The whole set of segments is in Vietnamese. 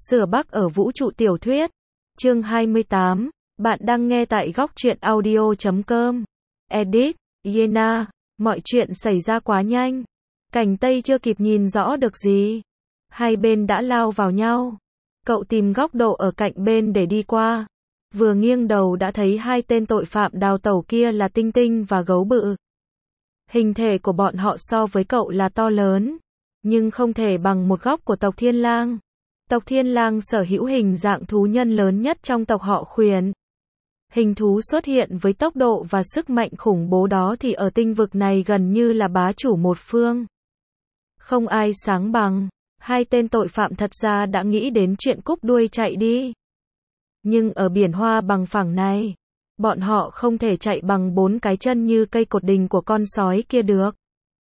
Sửa Bắc ở vũ trụ tiểu thuyết. Chương 28. Bạn đang nghe tại góc truyện audio.com. Edit. Yena. Mọi chuyện xảy ra quá nhanh. Cảnh Tây chưa kịp nhìn rõ được gì. Hai bên đã lao vào nhau. Cậu tìm góc độ ở cạnh bên để đi qua. Vừa nghiêng đầu đã thấy hai tên tội phạm đào tẩu kia là Tinh Tinh và Gấu Bự. Hình thể của bọn họ so với cậu là to lớn, nhưng không thể bằng một góc của tộc Thiên Lang. Tộc Thiên Lang sở hữu hình dạng thú nhân lớn nhất trong tộc họ Khuyển. Hình thú xuất hiện với tốc độ và sức mạnh khủng bố đó thì ở tinh vực này gần như là bá chủ một phương. Không ai sáng bằng. Hai tên tội phạm thật ra đã nghĩ đến chuyện cúp đuôi chạy đi. Nhưng ở biển hoa bằng phẳng này, bọn họ không thể chạy bằng bốn cái chân như cây cột đình của con sói kia được.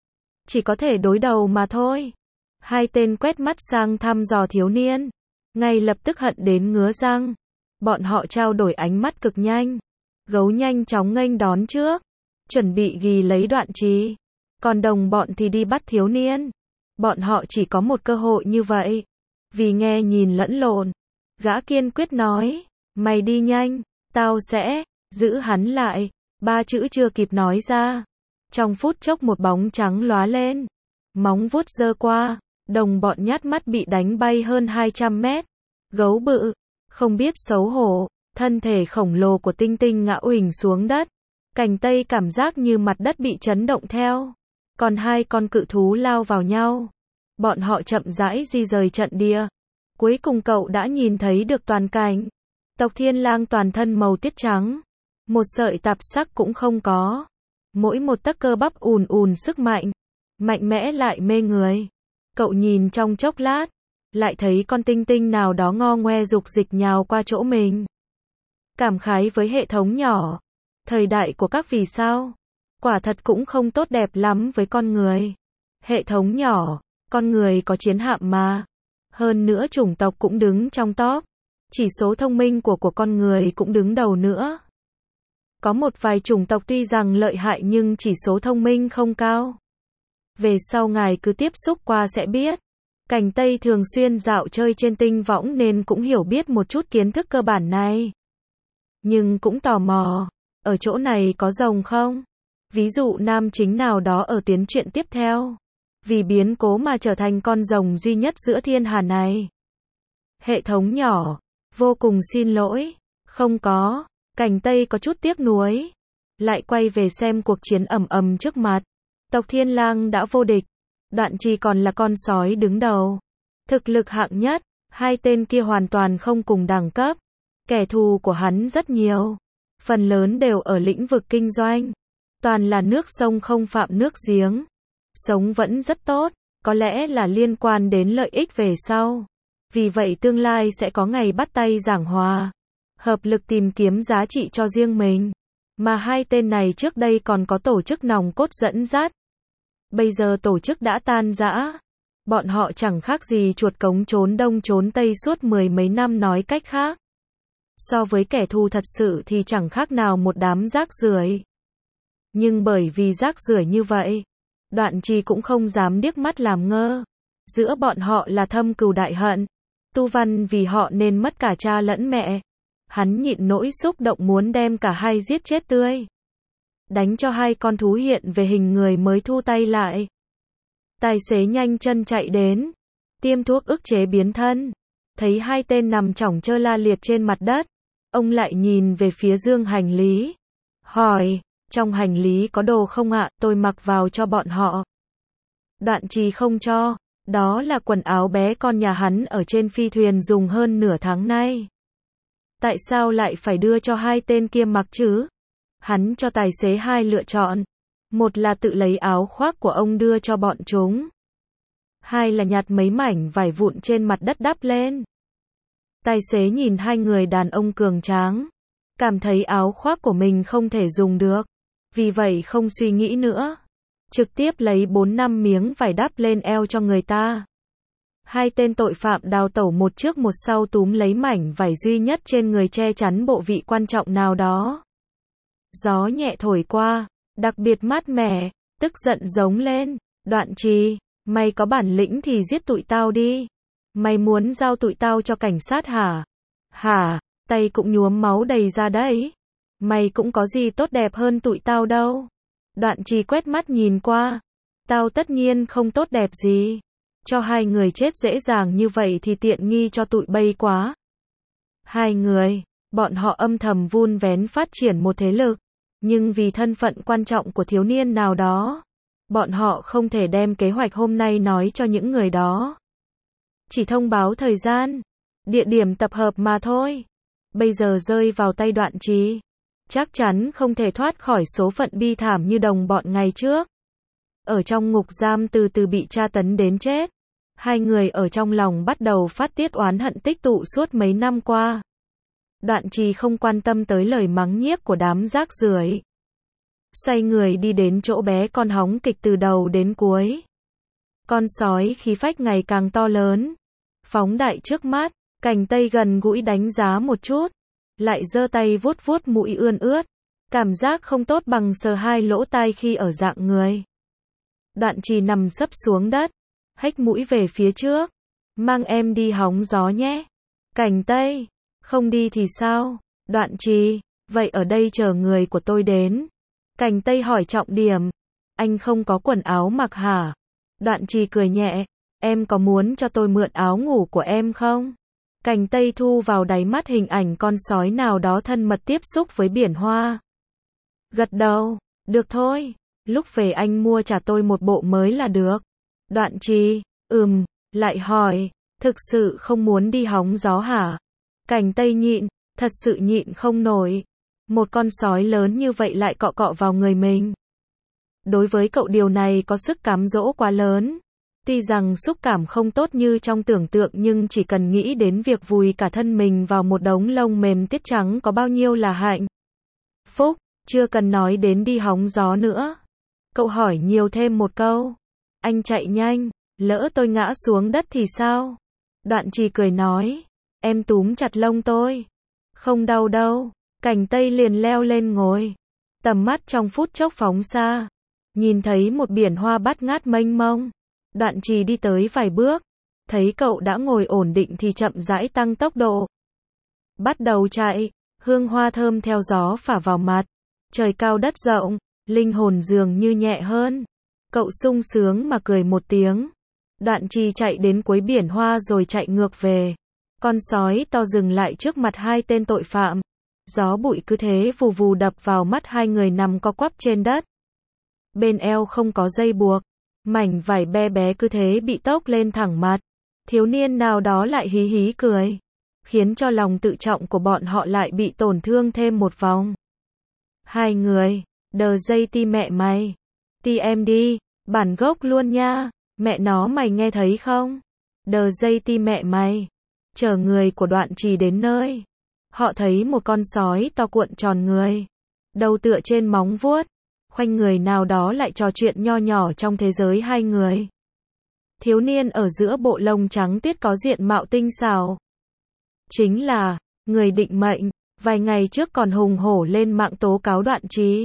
Chỉ có thể đối đầu mà thôi. Hai tên quét mắt sang thăm dò thiếu niên. Ngay lập tức hận đến ngứa răng. Bọn họ trao đổi ánh mắt cực nhanh. Gấu nhanh chóng nghênh đón trước, chuẩn bị ghi lấy đoạn trì. Còn đồng bọn thì đi bắt thiếu niên. Bọn họ chỉ có một cơ hội như vậy. Vì nghe nhìn lẫn lộn, gã kiên quyết nói, mày đi nhanh, tao sẽ giữ hắn lại. Ba chữ chưa kịp nói ra, trong phút chốc một bóng trắng lóa lên, móng vuốt giơ qua, đồng bọn nhát mắt bị đánh bay hơn 200 mét. Gấu Bự, không biết xấu hổ, thân thể khổng lồ của Tinh Tinh ngã uỳnh xuống đất. Cảnh Tây cảm giác như mặt đất bị chấn động theo. Còn hai con cự thú lao vào nhau. Bọn họ chậm rãi di rời trận địa. Cuối cùng cậu đã nhìn thấy được toàn cảnh. Tộc Thiên Lang toàn thân màu tiết trắng. Một sợi tạp sắc cũng không có. Mỗi một tấc cơ bắp ùn ùn sức mạnh. Mạnh mẽ lại mê người. Cậu nhìn trong chốc lát, lại thấy con Tinh Tinh nào đó ngo ngoe dục dịch nhào qua chỗ mình. Cảm khái với hệ thống nhỏ. Thời đại của các vì sao, quả thật cũng không tốt đẹp lắm với con người. Hệ thống nhỏ, con người có chiến hạm mà. Hơn nữa chủng tộc cũng đứng trong top. Chỉ số thông minh của con người cũng đứng đầu nữa. Có một vài chủng tộc tuy rằng lợi hại nhưng chỉ số thông minh không cao. Về sau ngài cứ tiếp xúc qua sẽ biết. Cảnh Tây thường xuyên dạo chơi trên tinh võng nên cũng hiểu biết một chút kiến thức cơ bản này. Nhưng cũng tò mò, ở chỗ này có rồng không? Ví dụ nam chính nào đó ở tiến truyện tiếp theo. Vì biến cố mà trở thành con rồng duy nhất giữa thiên hà này. Hệ thống nhỏ, vô cùng xin lỗi, không có. Cảnh Tây có chút tiếc nuối. Lại quay về xem cuộc chiến ầm ầm trước mặt. Tộc Thiên Lang đã vô địch. Đoạn trì còn là con sói đứng đầu. Thực lực hạng nhất, hai tên kia hoàn toàn không cùng đẳng cấp. Kẻ thù của hắn rất nhiều. Phần lớn đều ở lĩnh vực kinh doanh. Toàn là nước sông không phạm nước giếng. Sống vẫn rất tốt, có lẽ là liên quan đến lợi ích về sau. Vì vậy tương lai sẽ có ngày bắt tay giảng hòa. Hợp lực tìm kiếm giá trị cho riêng mình. Mà hai tên này trước đây còn có tổ chức nòng cốt dẫn dắt. Bây giờ tổ chức đã tan rã. Bọn họ chẳng khác gì chuột cống trốn đông trốn tây suốt mười mấy năm, nói cách khác. So với kẻ thù thật sự thì chẳng khác nào một đám rác rưởi. Nhưng bởi vì rác rưởi như vậy, Đoạn trì cũng không dám điếc mắt làm ngơ. Giữa bọn họ là thâm cừu đại hận. Tu Văn vì họ nên mất cả cha lẫn mẹ. Hắn nhịn nỗi xúc động muốn đem cả hai giết chết tươi. Đánh cho hai con thú hiện về hình người mới thu tay lại. Tài xế nhanh chân chạy đến. Tiêm thuốc ức chế biến thân. Thấy hai tên nằm chỏng chơ la liệt trên mặt đất. Ông lại nhìn về phía dương hành lý. Hỏi, trong hành lý có đồ không ạ, tôi mặc vào cho bọn họ. Đoạn trì không cho. Đó là quần áo bé con nhà hắn ở trên phi thuyền dùng hơn nửa tháng nay. Tại sao lại phải đưa cho hai tên kia mặc chứ? Hắn cho tài xế hai lựa chọn. Một là tự lấy áo khoác của ông đưa cho bọn chúng. Hai là nhặt mấy mảnh vải vụn trên mặt đất đắp lên. Tài xế nhìn hai người đàn ông cường tráng. Cảm thấy áo khoác của mình không thể dùng được. Vì vậy không suy nghĩ nữa. Trực tiếp lấy 4-5 miếng vải đắp lên eo cho người ta. Hai tên tội phạm đào tẩu một trước một sau túm lấy mảnh vải duy nhất trên người che chắn bộ vị quan trọng nào đó. Gió nhẹ thổi qua, đặc biệt mát mẻ, tức giận giống lên. Đoạn trì, mày có bản lĩnh thì giết tụi tao đi. Mày muốn giao tụi tao cho cảnh sát hả? Hả, tay cũng nhuốm máu đầy ra đấy. Mày cũng có gì tốt đẹp hơn tụi tao đâu. Đoạn Trì quét mắt nhìn qua. Tao tất nhiên không tốt đẹp gì. Cho hai người chết dễ dàng như vậy thì tiện nghi cho tụi bay quá. Hai người, bọn họ âm thầm vun vén phát triển một thế lực. Nhưng vì thân phận quan trọng của thiếu niên nào đó, bọn họ không thể đem kế hoạch hôm nay nói cho những người đó. Chỉ thông báo thời gian, địa điểm tập hợp mà thôi. Bây giờ rơi vào tay Đoạn Trì, chắc chắn không thể thoát khỏi số phận bi thảm như đồng bọn ngày trước. Ở trong ngục giam từ từ bị tra tấn đến chết. Hai người ở trong lòng bắt đầu phát tiết oán hận tích tụ suốt mấy năm qua. Đoạn Trì không quan tâm tới lời mắng nhiếc của đám rác rưởi. Xoay người đi đến chỗ bé con hóng kịch từ đầu đến cuối. Con sói khí phách ngày càng to lớn. Phóng đại trước mắt, cành tây gần gũi đánh giá một chút. Lại giơ tay vuốt vuốt mũi ươn ướt. Cảm giác không tốt bằng sờ hai lỗ tai khi ở dạng người. Đoạn Trì nằm sấp xuống đất, hếch mũi về phía trước. Mang em đi hóng gió nhé. Cành tây, không đi thì sao? Đoạn Trì, vậy ở đây chờ người của tôi đến. Cành tây hỏi trọng điểm. Anh không có quần áo mặc hả? Đoạn Trì cười nhẹ. Em có muốn cho tôi mượn áo ngủ của em không? Cành tây thu vào đáy mắt hình ảnh con sói nào đó thân mật tiếp xúc với biển hoa. Gật đầu. Được thôi. Lúc về anh mua trả tôi một bộ mới là được. Đoạn Trì, lại hỏi. Thực sự không muốn đi hóng gió hả? Cành tây nhịn, thật sự nhịn không nổi. Một con sói lớn như vậy lại cọ cọ vào người mình. Đối với cậu điều này có sức cám dỗ quá lớn. Tuy rằng xúc cảm không tốt như trong tưởng tượng nhưng chỉ cần nghĩ đến việc vùi cả thân mình vào một đống lông mềm tiết trắng có bao nhiêu là hạnh phúc, chưa cần nói đến đi hóng gió nữa. Cậu hỏi nhiều thêm một câu. Anh chạy nhanh, lỡ tôi ngã xuống đất thì sao? Đoạn Trì cười nói. Em túm chặt lông tôi. Không đau đâu. Cành tây liền leo lên ngồi. Tầm mắt trong phút chốc phóng xa. Nhìn thấy một biển hoa bát ngát mênh mông. Đoạn Trì đi tới vài bước. Thấy cậu đã ngồi ổn định thì chậm rãi tăng tốc độ. Bắt đầu chạy. Hương hoa thơm theo gió phả vào mặt. Trời cao đất rộng. Linh hồn dường như nhẹ hơn. Cậu sung sướng mà cười một tiếng. Đoạn Trì chạy đến cuối biển hoa rồi chạy ngược về. Con sói to dừng lại trước mặt hai tên tội phạm. Gió bụi cứ thế vù vù đập vào mắt hai người nằm co quắp trên đất. Bên eo không có dây buộc. Mảnh vải be bé cứ thế bị tốc lên thẳng mặt. Thiếu niên nào đó lại hí hí cười. Khiến cho lòng tự trọng của bọn họ lại bị tổn thương thêm một vòng. Hai người, đờ dây ti mẹ mày. Ti em đi, bản gốc luôn nha. Mẹ nó mày nghe thấy không? Đờ dây ti mẹ mày. Chờ người của Đoạn Trì đến nơi. Họ thấy một con sói to cuộn tròn người. Đầu tựa trên móng vuốt. Khoanh người nào đó lại trò chuyện nho nhỏ trong thế giới hai người. Thiếu niên ở giữa bộ lông trắng tuyết có diện mạo tinh xảo. Chính là người định mệnh. Vài ngày trước còn hùng hổ lên mạng tố cáo Đoạn Trì.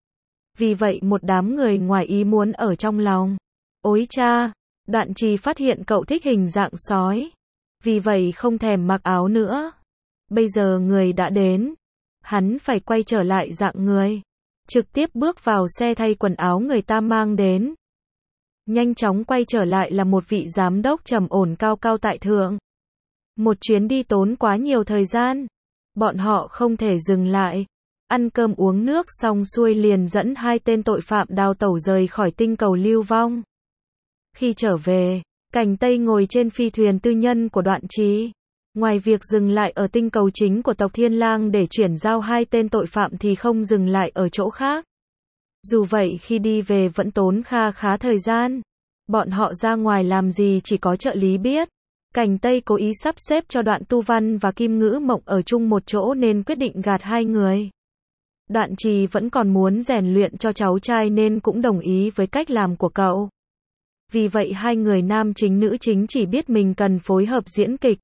Vì vậy một đám người ngoài ý muốn ở trong lòng. Ôi cha, Đoạn Trì phát hiện cậu thích hình dạng sói. Vì vậy không thèm mặc áo nữa. Bây giờ người đã đến. Hắn phải quay trở lại dạng người. Trực tiếp bước vào xe thay quần áo người ta mang đến. Nhanh chóng quay trở lại là một vị giám đốc trầm ổn cao cao tại thượng. Một chuyến đi tốn quá nhiều thời gian. Bọn họ không thể dừng lại. Ăn cơm uống nước xong xuôi liền dẫn hai tên tội phạm đào tẩu rời khỏi tinh cầu lưu vong. Khi trở về, Cành Tây ngồi trên phi thuyền tư nhân của Đoạn Trì. Ngoài việc dừng lại ở tinh cầu chính của tộc Thiên Lang để chuyển giao hai tên tội phạm thì không dừng lại ở chỗ khác. Dù vậy khi đi về vẫn tốn khá thời gian. Bọn họ ra ngoài làm gì chỉ có trợ lý biết. Cành Tây cố ý sắp xếp cho Đoạn Tu Văn và Kim Ngữ Mộng ở chung một chỗ nên quyết định gạt hai người. Đoạn Trì vẫn còn muốn rèn luyện cho cháu trai nên cũng đồng ý với cách làm của cậu. Vì vậy hai người nam chính nữ chính chỉ biết mình cần phối hợp diễn kịch.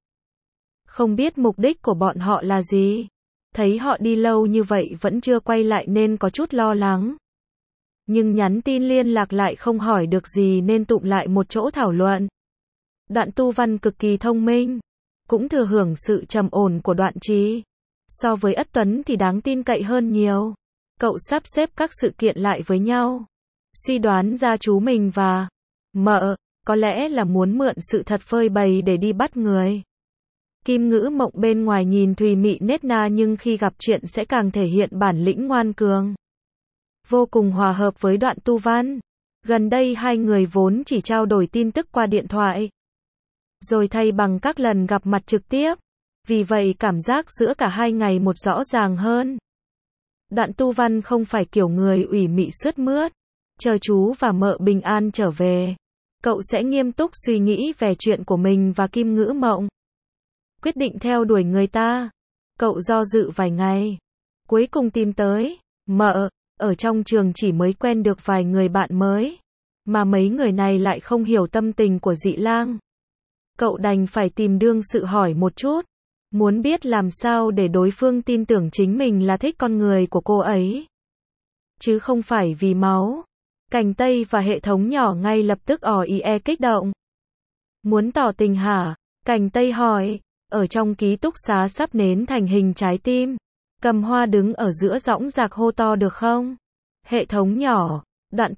Không biết mục đích của bọn họ là gì. Thấy họ đi lâu như vậy vẫn chưa quay lại nên có chút lo lắng. Nhưng nhắn tin liên lạc lại không hỏi được gì nên tụm lại một chỗ thảo luận. Đoạn Tu Văn cực kỳ thông minh, cũng thừa hưởng sự trầm ổn của Đoạn Trì. So với Ất Tuấn thì đáng tin cậy hơn nhiều. Cậu sắp xếp các sự kiện lại với nhau, suy đoán ra chú mình và mợ có lẽ là muốn mượn sự thật phơi bày để đi bắt người. Kim Ngữ Mộng bên ngoài nhìn thùy mị nết na nhưng khi gặp chuyện sẽ càng thể hiện bản lĩnh ngoan cường. Vô cùng hòa hợp với Đoạn Tu Văn. Gần đây hai người vốn chỉ trao đổi tin tức qua điện thoại, rồi thay bằng các lần gặp mặt trực tiếp. Vì vậy cảm giác giữa cả hai ngày một rõ ràng hơn. Đoạn Tu Văn không phải kiểu người ủy mị sướt mướt. Chờ chú và mợ bình an trở về, cậu sẽ nghiêm túc suy nghĩ về chuyện của mình và Kim Ngữ Mộng. Quyết định theo đuổi người ta. Cậu do dự vài ngày, cuối cùng tìm tới mợ. Ở trong trường chỉ mới quen được vài người bạn mới, mà mấy người này lại không hiểu tâm tình của Dị Lang. Cậu đành phải tìm đương sự hỏi một chút, muốn biết làm sao để đối phương tin tưởng chính mình là thích con người của cô ấy, chứ không phải vì máu. Cành Tây và hệ thống nhỏ ngay lập tức kích động. Muốn tỏ tình hả? Cành Tây hỏi. Ở trong ký túc xá sắp nến thành hình trái tim, Cầm Hoa đứng ở giữa dõng dạc hô to được không? Hệ thống nhỏ. Đoạn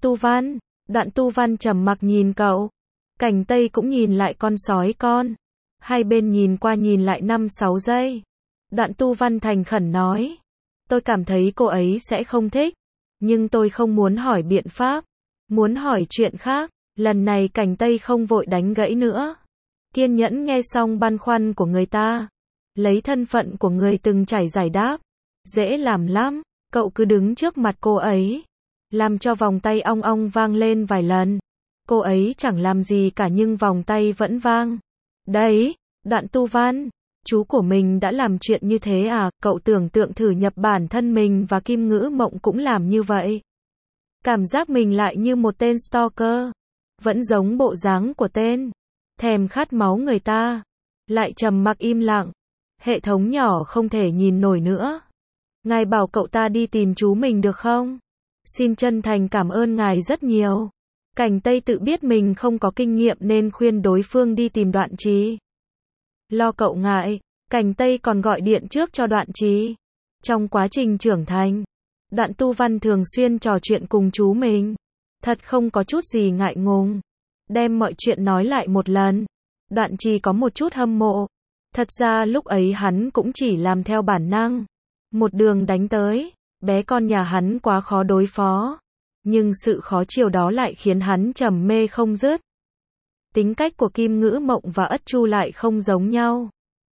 Tu Văn trầm mặc nhìn cậu. Cành Tây cũng nhìn lại con sói con. Hai bên nhìn qua nhìn lại 5-6 giây. Đoạn Tu Văn thành khẩn nói. Tôi cảm thấy cô ấy sẽ không thích. Nhưng tôi không muốn hỏi biện pháp. Muốn hỏi chuyện khác. Lần này Cành Tây không vội đánh gãy nữa. Kiên nhẫn nghe xong băn khoăn của người ta. Lấy thân phận của người từng trải giải đáp. Dễ làm lắm. Cậu cứ đứng trước mặt cô ấy, làm cho vòng tay ong ong vang lên vài lần. Cô ấy chẳng làm gì cả nhưng vòng tay vẫn vang. Đấy, Đoạn Tu Văn, chú của mình đã làm chuyện như thế à? Cậu tưởng tượng thử nhập bản thân mình và Kim Ngữ Mộng cũng làm như vậy. Cảm giác mình lại như một tên stalker. Vẫn giống bộ dáng của tên thèm khát máu người ta. Lại trầm mặc im lặng. Hệ thống nhỏ không thể nhìn nổi nữa. Ngài bảo cậu ta đi tìm chú mình được không? Xin chân thành cảm ơn ngài rất nhiều. Cành Tây tự biết mình không có kinh nghiệm nên khuyên đối phương đi tìm Đoạn Trì. Lo cậu ngại, Cành Tây còn gọi điện trước cho Đoạn Trì. Trong quá trình trưởng thành, Đoạn Tu Văn thường xuyên trò chuyện cùng chú mình. Thật không có chút gì ngại ngùng. Đem mọi chuyện nói lại một lần. Đoạn Trì có một chút hâm mộ. Thật ra lúc ấy hắn cũng chỉ làm theo bản năng. Một đường đánh tới, bé con nhà hắn quá khó đối phó. Nhưng sự khó chiều đó lại khiến hắn trầm mê không dứt. Tính cách của Kim Ngữ Mộng và Ất Chu lại không giống nhau.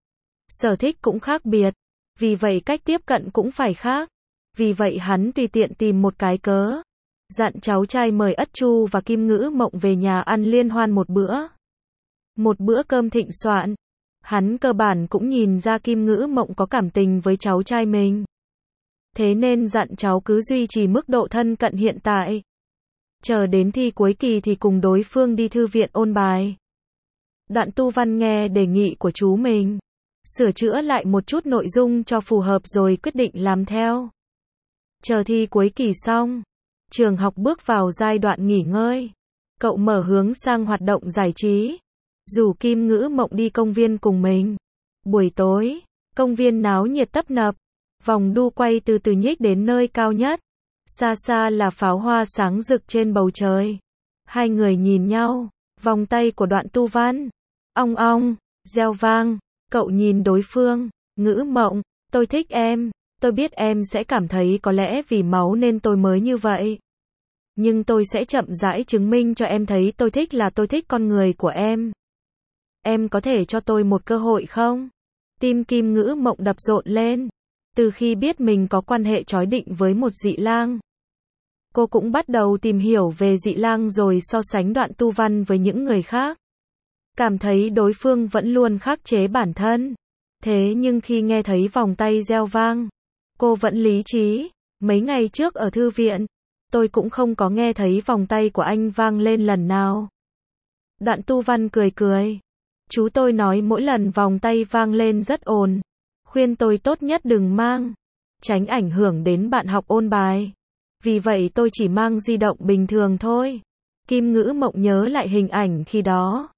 Sở thích cũng khác biệt. Vì vậy cách tiếp cận cũng phải khác. Vì vậy hắn tùy tiện tìm một cái cớ. Dặn cháu trai mời Ất Chu và Kim Ngữ Mộng về nhà ăn liên hoan một bữa. Một bữa cơm thịnh soạn. Hắn cơ bản cũng nhìn ra Kim Ngữ Mộng có cảm tình với cháu trai mình. Thế nên dặn cháu cứ duy trì mức độ thân cận hiện tại. Chờ đến thi cuối kỳ thì cùng đối phương đi thư viện ôn bài. Đoạn Tu Văn nghe đề nghị của chú mình, sửa chữa lại một chút nội dung cho phù hợp rồi quyết định làm theo. Chờ thi cuối kỳ xong, trường học bước vào giai đoạn nghỉ ngơi. Cậu mở hướng sang hoạt động giải trí. Rủ Kim Ngữ Mộng đi công viên cùng mình. Buổi tối, công viên náo nhiệt tấp nập. Vòng đu quay từ từ nhích đến nơi cao nhất. Xa xa là pháo hoa sáng rực trên bầu trời. Hai người nhìn nhau. Vòng tay của Đoạn Tu Văn ong ong, reo vang. Cậu nhìn đối phương. Ngữ Mộng, tôi thích em. Tôi biết em sẽ cảm thấy có lẽ vì máu nên tôi mới như vậy. Nhưng tôi sẽ chậm rãi chứng minh cho em thấy tôi thích là tôi thích con người của em. Em có thể cho tôi một cơ hội không? Tim Kim Ngữ Mộng đập rộn lên. Từ khi biết mình có quan hệ chói định với một dị lang, cô cũng bắt đầu tìm hiểu về dị lang rồi so sánh Đoạn Tu Văn với những người khác. Cảm thấy đối phương vẫn luôn khắc chế bản thân. Thế nhưng khi nghe thấy vòng tay reo vang, cô vẫn lý trí. Mấy ngày trước ở thư viện, tôi cũng không có nghe thấy vòng tay của anh vang lên lần nào. Đoạn Tu Văn cười cười. Chú tôi nói mỗi lần vòng tay vang lên rất ồn. Khuyên tôi tốt nhất đừng mang. Tránh ảnh hưởng đến bạn học ôn bài. Vì vậy tôi chỉ mang di động bình thường thôi. Kim Ngữ Mộng nhớ lại hình ảnh khi đó.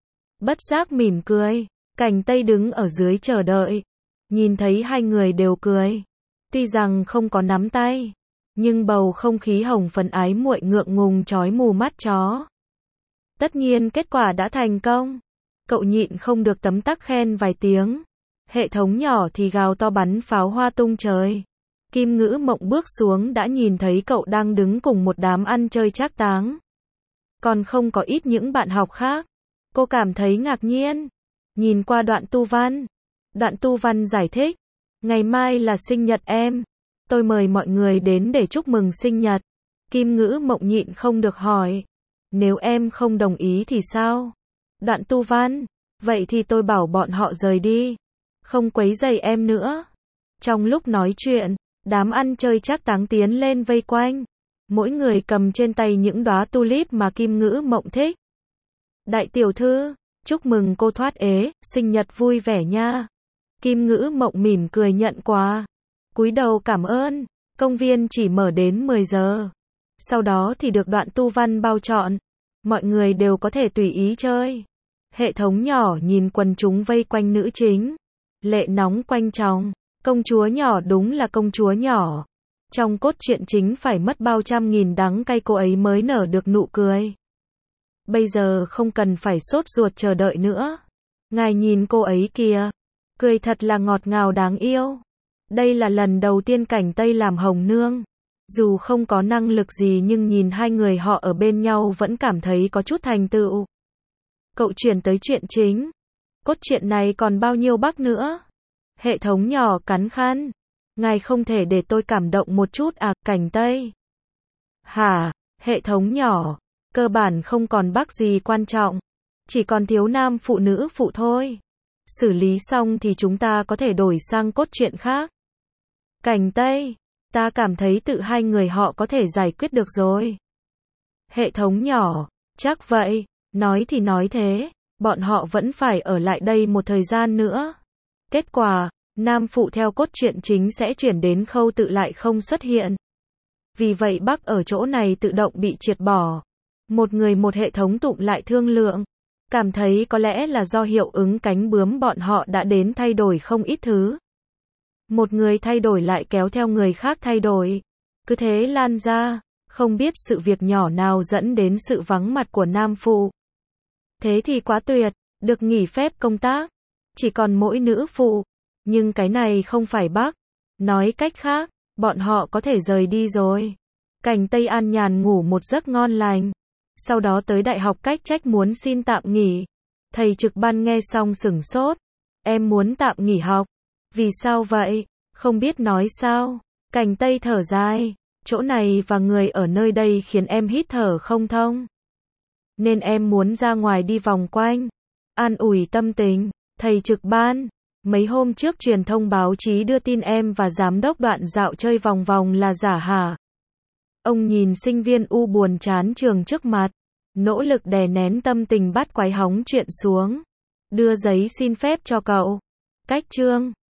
bất giác mỉm cười. Cảnh Tây đứng ở dưới chờ đợi. Nhìn thấy hai người đều cười. Tuy rằng không có nắm tay, nhưng bầu không khí hồng phấn ái muội ngượng ngùng chói mù mắt chó. Tất nhiên kết quả đã thành công. Cậu nhịn không được tấm tắc khen vài tiếng. Hệ thống nhỏ thì gào to bắn pháo hoa tung trời. Kim Ngữ Mộng bước xuống đã nhìn thấy cậu đang đứng cùng một đám ăn chơi trác táng. Còn không có ít những bạn học khác. Cô cảm thấy ngạc nhiên. Nhìn qua đoạn tu văn. Đoạn tu văn giải thích. Ngày mai là sinh nhật em. Tôi mời mọi người đến để chúc mừng sinh nhật. Kim Ngữ Mộng nhịn không được hỏi. Nếu em không đồng ý thì sao? Đoạn tu văn. Vậy thì tôi bảo bọn họ rời đi. Không quấy rầy em nữa. Trong lúc nói chuyện, đám ăn chơi trác táng tiến lên vây quanh. Mỗi người cầm trên tay những đóa tulip mà Kim Ngữ Mộng thích. Đại tiểu thư, chúc mừng cô thoát ế, sinh nhật vui vẻ nha. Kim Ngữ Mộng mỉm cười nhận quà. Cúi đầu cảm ơn. Công viên chỉ mở đến 10 giờ. Sau đó thì được đoạn tu văn bao trọn. Mọi người đều có thể tùy ý chơi. Hệ thống nhỏ nhìn quần chúng vây quanh nữ chính. Lệ nóng quanh tròng. Công chúa nhỏ đúng là công chúa nhỏ. Trong cốt truyện chính phải mất bao trăm nghìn đắng cay cô ấy mới nở được nụ cười. Bây giờ không cần phải sốt ruột chờ đợi nữa. Ngài nhìn cô ấy kìa. Cười thật là ngọt ngào đáng yêu. Đây là lần đầu tiên Cảnh Tây làm hồng nương. Dù không có năng lực gì nhưng nhìn hai người họ ở bên nhau vẫn cảm thấy có chút thành tựu. Cậu chuyển tới chuyện chính. Cốt truyện này còn bao nhiêu bắc nữa? Hệ thống nhỏ cắn khăn. Ngài không thể để tôi cảm động một chút à, Cảnh Tây? Hả? Hệ thống nhỏ. Cơ bản không còn bắc gì quan trọng. Chỉ còn thiếu nam phụ nữ phụ thôi. Xử lý xong thì chúng ta có thể đổi sang cốt truyện khác. Cảnh Tây. Ta cảm thấy tự hai người họ có thể giải quyết được rồi. Hệ thống nhỏ. Chắc vậy. Nói thì nói thế. Bọn họ vẫn phải ở lại đây một thời gian nữa. Kết quả, nam phụ theo cốt truyện chính sẽ chuyển đến khâu tự lại không xuất hiện. Vì vậy bắc ở chỗ này tự động bị triệt bỏ. Một người một hệ thống tụng lại thương lượng. Cảm thấy có lẽ là do hiệu ứng cánh bướm bọn họ đã đến thay đổi không ít thứ. Một người thay đổi lại kéo theo người khác thay đổi. Cứ thế lan ra, không biết sự việc nhỏ nào dẫn đến sự vắng mặt của nam phụ. Thế thì quá tuyệt, được nghỉ phép công tác. Chỉ còn mỗi nữ phụ. Nhưng cái này không phải bắc. Nói cách khác, bọn họ có thể rời đi rồi. Cảnh Tây an nhàn ngủ một giấc ngon lành. Sau đó tới đại học cách trách muốn xin tạm nghỉ. Thầy trực ban nghe xong sửng sốt. Em muốn tạm nghỉ học. Vì sao vậy? Không biết nói sao. Cảnh Tây thở dài. Chỗ này và người ở nơi đây khiến em hít thở không thông. Nên em muốn ra ngoài đi vòng quanh. An ủi tâm tình. Thầy trực ban. Mấy hôm trước truyền thông báo chí đưa tin em và giám đốc Đoạn dạo chơi vòng vòng là giả hả? Ông nhìn sinh viên u buồn chán trường trước mặt. Nỗ lực đè nén tâm tình bắt quái hóng chuyện xuống. Đưa giấy xin phép cho cậu. Cách chương